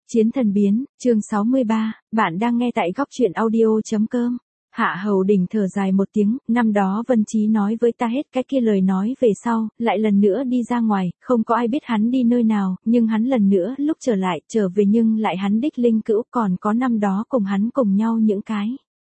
Chiến thần biến, chương 63, bạn đang nghe tại góc truyện audio.com. Hạ Hầu Đình thở dài một tiếng, năm đó Vân Chí nói với ta hết cái kia lời nói về sau, lại lần nữa đi ra ngoài, không có ai biết hắn đi nơi nào, nhưng hắn lần nữa lúc trở về nhưng lại hắn đích linh cữu còn có năm đó cùng hắn cùng nhau những cái.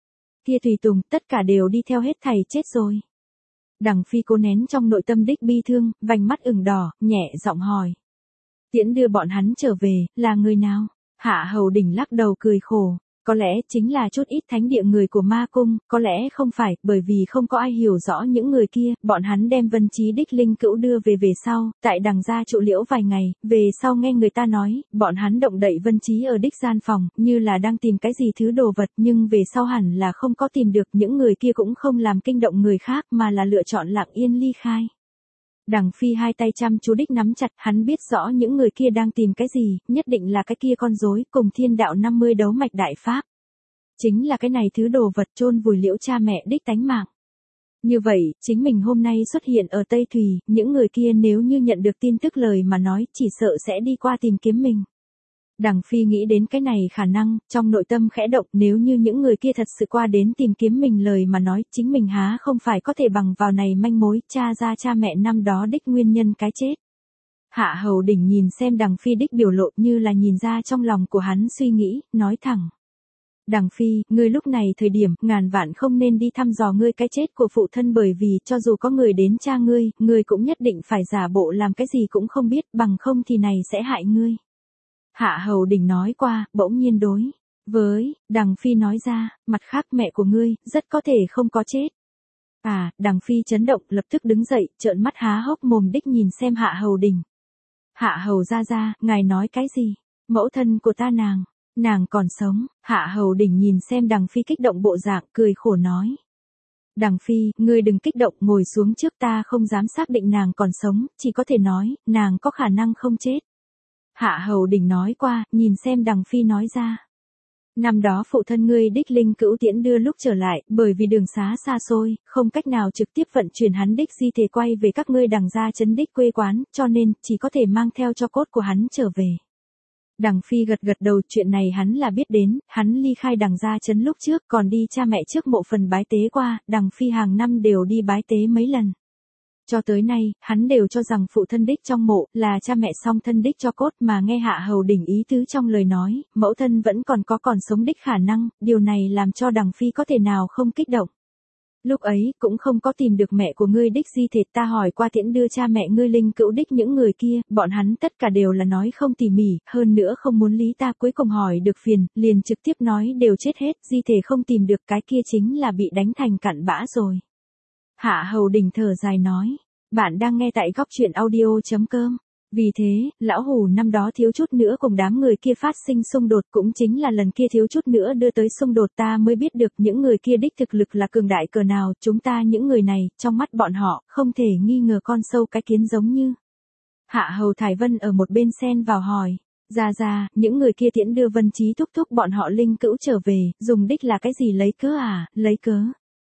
Kia tùy tùng, tất cả đều đi theo hết thầy chết rồi. Đằng Phi cố nén trong nội tâm đích bi thương, vành mắt ửng đỏ, nhẹ giọng hỏi. Tiễn đưa bọn hắn trở về, là người nào? Hạ Hầu Đình lắc đầu cười khổ. Có lẽ chính là chút ít thánh địa người của ma cung, có lẽ không phải, bởi vì không có ai hiểu rõ những người kia, bọn hắn đem Vân Chí đích linh cữu đưa về sau, tại đằng gia trụ liễu vài ngày, về sau nghe người ta nói, bọn hắn động đậy Vân Chí ở đích gian phòng, như là đang tìm cái gì thứ đồ vật, nhưng về sau hẳn là không có tìm được, những người kia cũng không làm kinh động người khác mà là lựa chọn lặng yên ly khai. Đằng Phi hai tay chăm chú đích nắm chặt, hắn biết rõ những người kia đang tìm cái gì, nhất định là cái kia con rối cùng thiên đạo 50 đấu mạch đại pháp. Chính là cái này thứ đồ vật chôn vùi liễu cha mẹ đích tánh mạng. Như vậy, chính mình hôm nay xuất hiện ở Tây Thùy, những người kia nếu như nhận được tin tức lời mà nói, chỉ sợ sẽ đi qua tìm kiếm mình. Đằng Phi nghĩ đến cái này khả năng, trong nội tâm khẽ động, nếu như những người kia thật sự qua đến tìm kiếm mình lời mà nói, chính mình há không phải có thể bằng vào này manh mối, tra ra cha mẹ năm đó đích nguyên nhân cái chết. Hạ Hầu Đình nhìn xem Đằng Phi đích biểu lộ như là nhìn ra trong lòng của hắn suy nghĩ, nói thẳng. Đằng Phi, ngươi lúc này thời điểm, ngàn vạn không nên đi thăm dò ngươi cái chết của phụ thân bởi vì cho dù có người đến tra ngươi cũng nhất định phải giả bộ làm cái gì cũng không biết, bằng không thì này sẽ hại ngươi. Hạ Hầu Đình nói qua, bỗng nhiên đối với Đằng Phi nói ra, mặt khác mẹ của ngươi, rất có thể không có chết. Đằng Phi chấn động, lập tức đứng dậy, trợn mắt há hốc mồm đích nhìn xem Hạ Hầu Đình. Hạ Hầu ra, ngài nói cái gì? Mẫu thân của ta nàng còn sống. Hạ Hầu Đình nhìn xem Đằng Phi kích động bộ dạng, cười khổ nói. Đằng Phi, ngươi đừng kích động, ngồi xuống trước, ta không dám xác định nàng còn sống, chỉ có thể nói, nàng có khả năng không chết. Hạ Hầu Đình nói qua, nhìn xem Đằng Phi nói ra. Năm đó phụ thân ngươi đích linh cữu tiễn đưa lúc trở lại, bởi vì đường xá xa xôi, không cách nào trực tiếp vận chuyển hắn đích di thể quay về các ngươi Đằng gia trấn đích quê quán, cho nên, chỉ có thể mang theo cho cốt của hắn trở về. Đằng Phi gật đầu, chuyện này hắn là biết đến, hắn ly khai Đằng gia trấn lúc trước, còn đi cha mẹ trước mộ phần bái tế qua, Đằng Phi hàng năm đều đi bái tế mấy lần. Cho tới nay, hắn đều cho rằng phụ thân đích trong mộ là cha mẹ song thân đích cho cốt mà nghe Hạ Hầu Đình ý tứ trong lời nói, mẫu thân vẫn còn sống đích khả năng, điều này làm cho Đằng Phi có thể nào không kích động. Lúc ấy, cũng không có tìm được mẹ của ngươi đích di thể, ta hỏi qua tiễn đưa cha mẹ ngươi linh cữu đích những người kia, bọn hắn tất cả đều là nói không tỉ mỉ, hơn nữa không muốn lý ta, cuối cùng hỏi được phiền, liền trực tiếp nói đều chết hết, di thể không tìm được, cái kia chính là bị đánh thành cặn bã rồi. Hạ Hầu Đình thở dài nói, bạn đang nghe tại góc truyện audio.com. Vì thế, lão hủ năm đó thiếu chút nữa cùng đám người kia phát sinh xung đột, cũng chính là lần kia thiếu chút nữa đưa tới xung đột, ta mới biết được những người kia đích thực lực là cường đại cỡ nào, chúng ta những người này, trong mắt bọn họ, không thể nghi ngờ con sâu cái kiến giống như. Hạ Hầu Thải Vân ở một bên xen vào hỏi, ra, những người kia tiễn đưa Vân Chí thúc bọn họ linh cữu trở về, dùng đích là cái gì lấy cớ lấy cớ.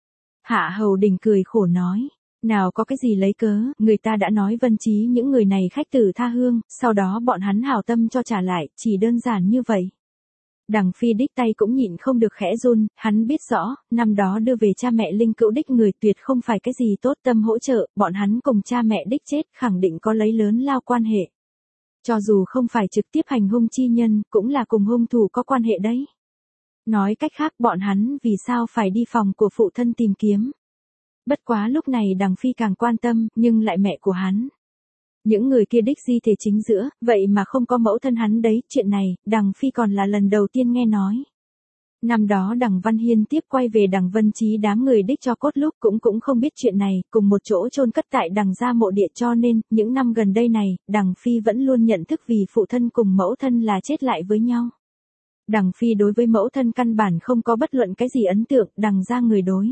Hạ Hầu Đình cười khổ nói. Nào có cái gì lấy cớ, người ta đã nói Vân Chí những người này khách tử tha hương, sau đó bọn hắn hảo tâm cho trả lại, chỉ đơn giản như vậy. Đằng Phi đích tay cũng nhịn không được khẽ run, hắn biết rõ, năm đó đưa về cha mẹ linh cữu đích người tuyệt không phải cái gì tốt tâm hỗ trợ, bọn hắn cùng cha mẹ đích chết khẳng định có lấy lớn lao quan hệ. Cho dù không phải trực tiếp hành hung chi nhân, cũng là cùng hung thủ có quan hệ đấy. Nói cách khác bọn hắn vì sao phải đi phòng của phụ thân tìm kiếm. Bất quá lúc này Đằng Phi càng quan tâm, nhưng lại mẹ của hắn. Những người kia đích di thể chính giữa, vậy mà không có mẫu thân hắn đấy, chuyện này, Đằng Phi còn là lần đầu tiên nghe nói. Năm đó Đằng Văn Hiên tiếp quay về Đằng Vân Chí đám người đích cho cốt lúc cũng không biết chuyện này, cùng một chỗ chôn cất tại Đằng gia mộ địa, cho nên, những năm gần đây này, Đằng Phi vẫn luôn nhận thức vì phụ thân cùng mẫu thân là chết lại với nhau. Đằng Phi đối với mẫu thân căn bản không có bất luận cái gì ấn tượng, Đằng gia người đối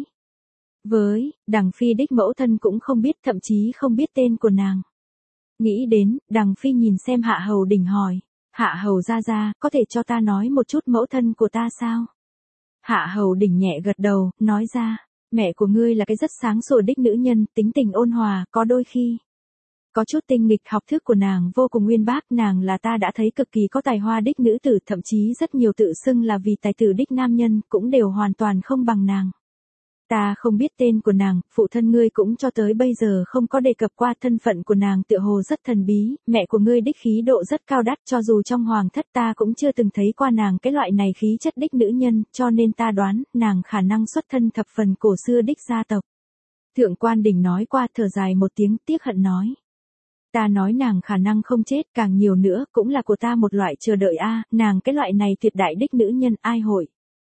với Đằng Phi đích mẫu thân cũng không biết, thậm chí không biết tên của nàng. Nghĩ đến, Đằng Phi nhìn xem Hạ Hầu Đình hỏi, Hạ Hầu ra, có thể cho ta nói một chút mẫu thân của ta sao? Hạ Hầu Đình nhẹ gật đầu, nói ra, mẹ của ngươi là cái rất sáng sủa đích nữ nhân, tính tình ôn hòa, có đôi khi Có chút tinh nghịch, học thức của nàng vô cùng uyên bác, nàng là ta đã thấy cực kỳ có tài hoa đích nữ tử, thậm chí rất nhiều tự xưng là vì tài tử đích nam nhân, cũng đều hoàn toàn không bằng nàng. Ta không biết tên của nàng, phụ thân ngươi cũng cho tới bây giờ không có đề cập qua thân phận của nàng, tựa hồ rất thần bí, mẹ của ngươi đích khí độ rất cao đắt, cho dù trong hoàng thất ta cũng chưa từng thấy qua nàng cái loại này khí chất đích nữ nhân, cho nên ta đoán, nàng khả năng xuất thân thập phần cổ xưa đích gia tộc. Thượng quan Đình nói qua, thở dài một tiếng, tiếc hận nói. Ta nói nàng khả năng không chết, càng nhiều nữa cũng là của ta một loại chờ đợi a, nàng cái loại này tuyệt đại đích nữ nhân ai hội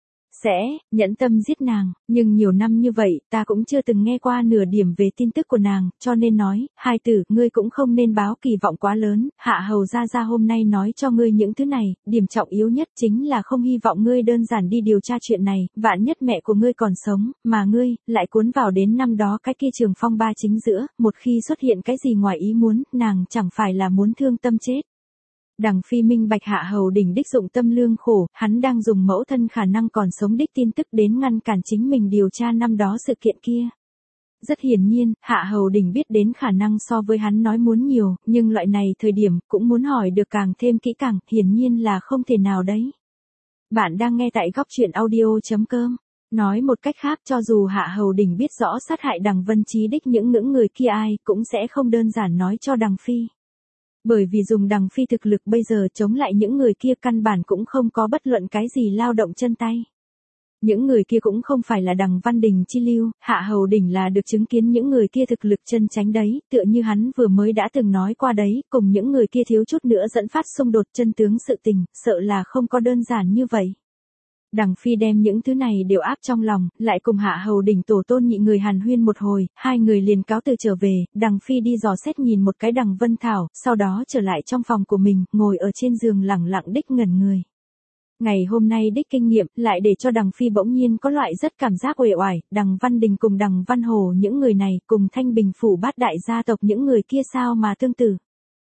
sẽ nhẫn tâm giết nàng, nhưng nhiều năm như vậy, ta cũng chưa từng nghe qua nửa điểm về tin tức của nàng, cho nên nói, hai tử, ngươi cũng không nên báo kỳ vọng quá lớn, hạ hầu ra hôm nay nói cho ngươi những thứ này, điểm trọng yếu nhất chính là không hy vọng ngươi đơn giản đi điều tra chuyện này, vạn nhất mẹ của ngươi còn sống, mà ngươi, lại cuốn vào đến năm đó cái kia trường phong ba chính giữa, một khi xuất hiện cái gì ngoài ý muốn, nàng chẳng phải là muốn thương tâm chết. Đằng Phi minh bạch Hạ Hầu Đỉnh đích dụng tâm lương khổ, hắn đang dùng mẫu thân khả năng còn sống đích tin tức đến ngăn cản chính mình điều tra năm đó sự kiện kia. Rất hiển nhiên, Hạ Hầu Đỉnh biết đến khả năng so với hắn nói muốn nhiều, nhưng loại này thời điểm cũng muốn hỏi được càng thêm kỹ càng, hiển nhiên là không thể nào đấy. Bạn đang nghe tại góc truyện audio.com. Nói một cách khác, cho dù Hạ Hầu Đỉnh biết rõ sát hại Đằng Vân Chí đích những người kia ai, cũng sẽ không đơn giản nói cho Đằng Phi. Bởi vì dùng Đằng Phi thực lực bây giờ chống lại những người kia căn bản cũng không có bất luận cái gì lao động chân tay. Những người kia cũng không phải là Đằng Văn Đình chi lưu, Hạ Hầu Đỉnh là được chứng kiến những người kia thực lực chân chánh đấy, tựa như hắn vừa mới đã từng nói qua đấy, cùng những người kia thiếu chút nữa dẫn phát xung đột chân tướng sự tình, sợ là không có đơn giản như vậy. Đằng Phi đem những thứ này đều áp trong lòng, lại cùng Hạ Hầu Đỉnh tổ tôn nhị người hàn huyên một hồi, hai người liền cáo từ trở về, Đằng Phi đi dò xét nhìn một cái Đằng Vân Thảo, sau đó trở lại trong phòng của mình, ngồi ở trên giường lẳng lặng đích ngẩn người. Ngày hôm nay đích kinh nghiệm, lại để cho Đằng Phi bỗng nhiên có loại rất cảm giác uể oải, Đằng Văn Đình cùng Đằng Văn Hồ những người này, cùng Thanh Bình phủ bát đại gia tộc những người kia sao mà tương tự.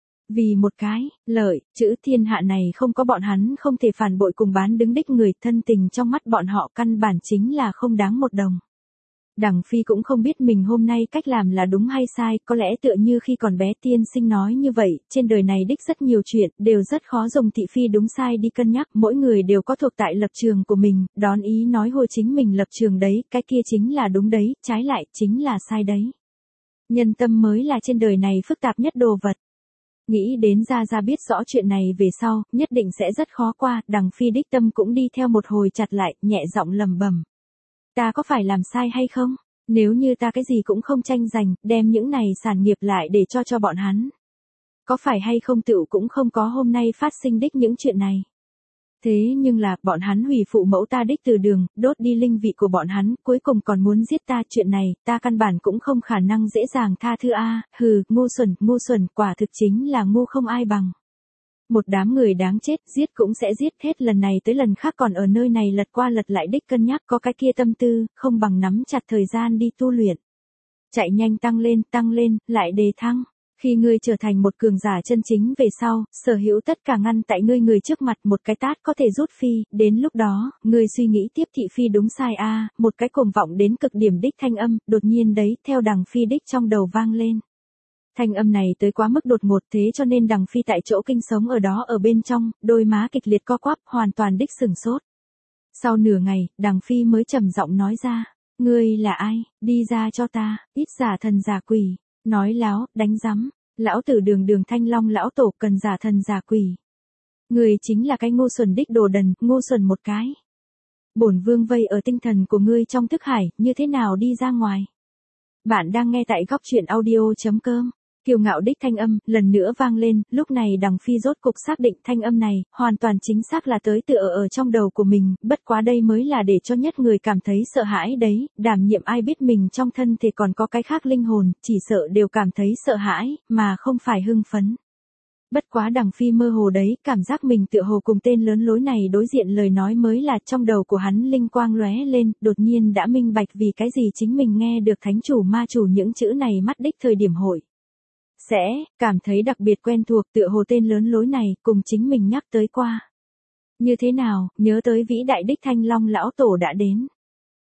Vì một cái, lợi, chữ thiên hạ này không có bọn hắn không thể phản bội cùng bán đứng đích người, thân tình trong mắt bọn họ căn bản chính là không đáng một đồng. Đằng Phi cũng không biết mình hôm nay cách làm là đúng hay sai, có lẽ tựa như khi còn bé tiên sinh nói như vậy, trên đời này đích rất nhiều chuyện, đều rất khó dùng thị phi đúng sai đi cân nhắc, mỗi người đều có thuộc tại lập trường của mình, đón ý nói hồi chính mình lập trường đấy, cái kia chính là đúng đấy, trái lại, chính là sai đấy. Nhân tâm mới là trên đời này phức tạp nhất đồ vật. Nghĩ đến Ra biết rõ chuyện này về sau, nhất định sẽ rất khó qua, Đằng Phi đích tâm cũng đi theo một hồi chặt lại, nhẹ giọng lẩm bẩm. Ta có phải làm sai hay không? Nếu như ta cái gì cũng không tranh giành, đem những này sản nghiệp lại để cho bọn hắn. Có phải hay không tựu cũng không có hôm nay phát sinh đích những chuyện này. Thế nhưng là, bọn hắn hủy phụ mẫu ta đích từ đường, đốt đi linh vị của bọn hắn, cuối cùng còn muốn giết ta, chuyện này, ta căn bản cũng không khả năng dễ dàng tha thứ a, hừ, ngu xuẩn, quả thực chính là ngu không ai bằng. Một đám người đáng chết, giết cũng sẽ giết, hết lần này tới lần khác còn ở nơi này lật qua lật lại đích cân nhắc, có cái kia tâm tư, không bằng nắm chặt thời gian đi tu luyện. Chạy nhanh tăng lên, lại đề thăng. Khi ngươi trở thành một cường giả chân chính về sau, sở hữu tất cả ngăn tại người trước mặt, một cái tát có thể rút phi, đến lúc đó, ngươi suy nghĩ tiếp thị phi đúng sai a, một cái cuồng vọng đến cực điểm đích thanh âm, đột nhiên đấy, theo Đằng Phi đích trong đầu vang lên. Thanh âm này tới quá mức đột ngột, thế cho nên Đằng Phi tại chỗ kinh sống ở đó ở bên trong, đôi má kịch liệt co quắp, hoàn toàn đích sửng sốt. Sau nửa ngày, Đằng Phi mới trầm giọng nói ra, ngươi là ai, đi ra cho ta, ít giả thần giả quỷ. Nói láo, đánh rắm, lão tử đường Thanh Long lão tổ cần giả thần giả quỷ. Người chính là cái ngu xuẩn đích đồ đần, ngu xuẩn một cái. Bổn vương vây ở tinh thần của ngươi trong thức hải, như thế nào đi ra ngoài? Bạn đang nghe tại góc truyện audio.com. Kiêu ngạo đích thanh âm, lần nữa vang lên, lúc này Đằng Phi rốt cục xác định thanh âm này, hoàn toàn chính xác là tới tựa ở trong đầu của mình, bất quá đây mới là để cho nhất người cảm thấy sợ hãi đấy, đảm nhiệm ai biết mình trong thân thể còn có cái khác linh hồn, chỉ sợ đều cảm thấy sợ hãi, mà không phải hưng phấn. Bất quá Đằng Phi mơ hồ đấy, cảm giác mình tựa hồ cùng tên lớn lối này đối diện lời nói mới là trong đầu của hắn linh quang lóe lên, đột nhiên đã minh bạch vì cái gì chính mình nghe được thánh chủ ma chủ những chữ này mắt đích thời điểm hội. Sẽ, cảm thấy đặc biệt quen thuộc tựa hồ tên lớn lối này cùng chính mình nhắc tới qua. Như thế nào, nhớ tới vĩ đại đích Thanh Long lão tổ đã đến.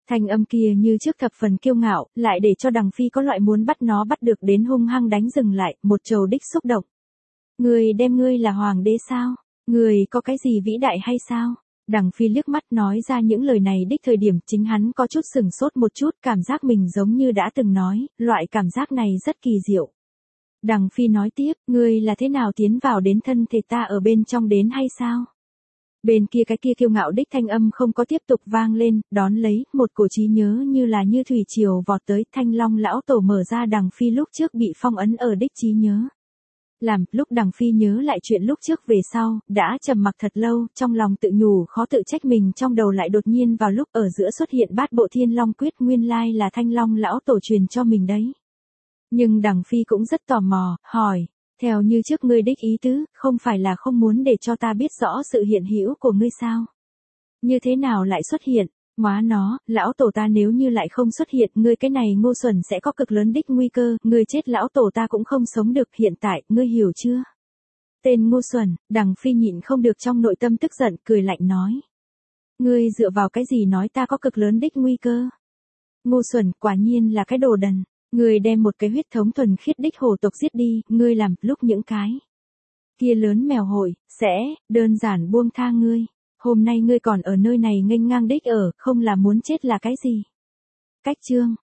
Thanh âm kia như trước thập phần kiêu ngạo, lại để cho Đằng Phi có loại muốn bắt nó bắt được đến hung hăng đánh dừng lại, một trầu đích xúc động. Ngươi đem ngươi là hoàng đế sao? Ngươi có cái gì vĩ đại hay sao? Đằng Phi liếc mắt nói ra những lời này đích thời điểm chính hắn có chút sừng sốt một chút, cảm giác mình giống như đã từng nói, loại cảm giác này rất kỳ diệu. Đằng Phi nói tiếp, ngươi là thế nào tiến vào đến thân thể ta ở bên trong đến hay sao? Bên kia cái kia kiêu ngạo đích thanh âm không có tiếp tục vang lên, đón lấy, một cổ trí nhớ như là như thủy triều vọt tới, Thanh Long lão tổ mở ra Đằng Phi lúc trước bị phong ấn ở đích trí nhớ. Lúc Đằng Phi nhớ lại chuyện lúc trước về sau, đã trầm mặc thật lâu, trong lòng tự nhủ khó tự trách mình trong đầu lại đột nhiên vào lúc ở giữa xuất hiện bát bộ thiên long quyết nguyên lai là Thanh Long lão tổ truyền cho mình đấy. Nhưng Đằng Phi cũng rất tò mò, hỏi, theo như trước ngươi đích ý tứ, không phải là không muốn để cho ta biết rõ sự hiện hữu của ngươi sao? Như thế nào lại xuất hiện? Móa nó, lão tổ ta nếu như lại không xuất hiện, ngươi cái này ngu xuẩn sẽ có cực lớn đích nguy cơ, ngươi chết lão tổ ta cũng không sống được, hiện tại, ngươi hiểu chưa? Tên ngu xuẩn, Đằng Phi nhịn không được trong nội tâm tức giận, cười lạnh nói. Ngươi dựa vào cái gì nói ta có cực lớn đích nguy cơ? Ngu xuẩn, quả nhiên là cái đồ đần. Ngươi đem một cái huyết thống thuần khiết đích hồ tộc giết đi, ngươi làm lúc những cái kia lớn mèo hội, sẽ đơn giản buông tha ngươi. Hôm nay ngươi còn ở nơi này nghênh ngang đích ở, không là muốn chết là cái gì? Cách chương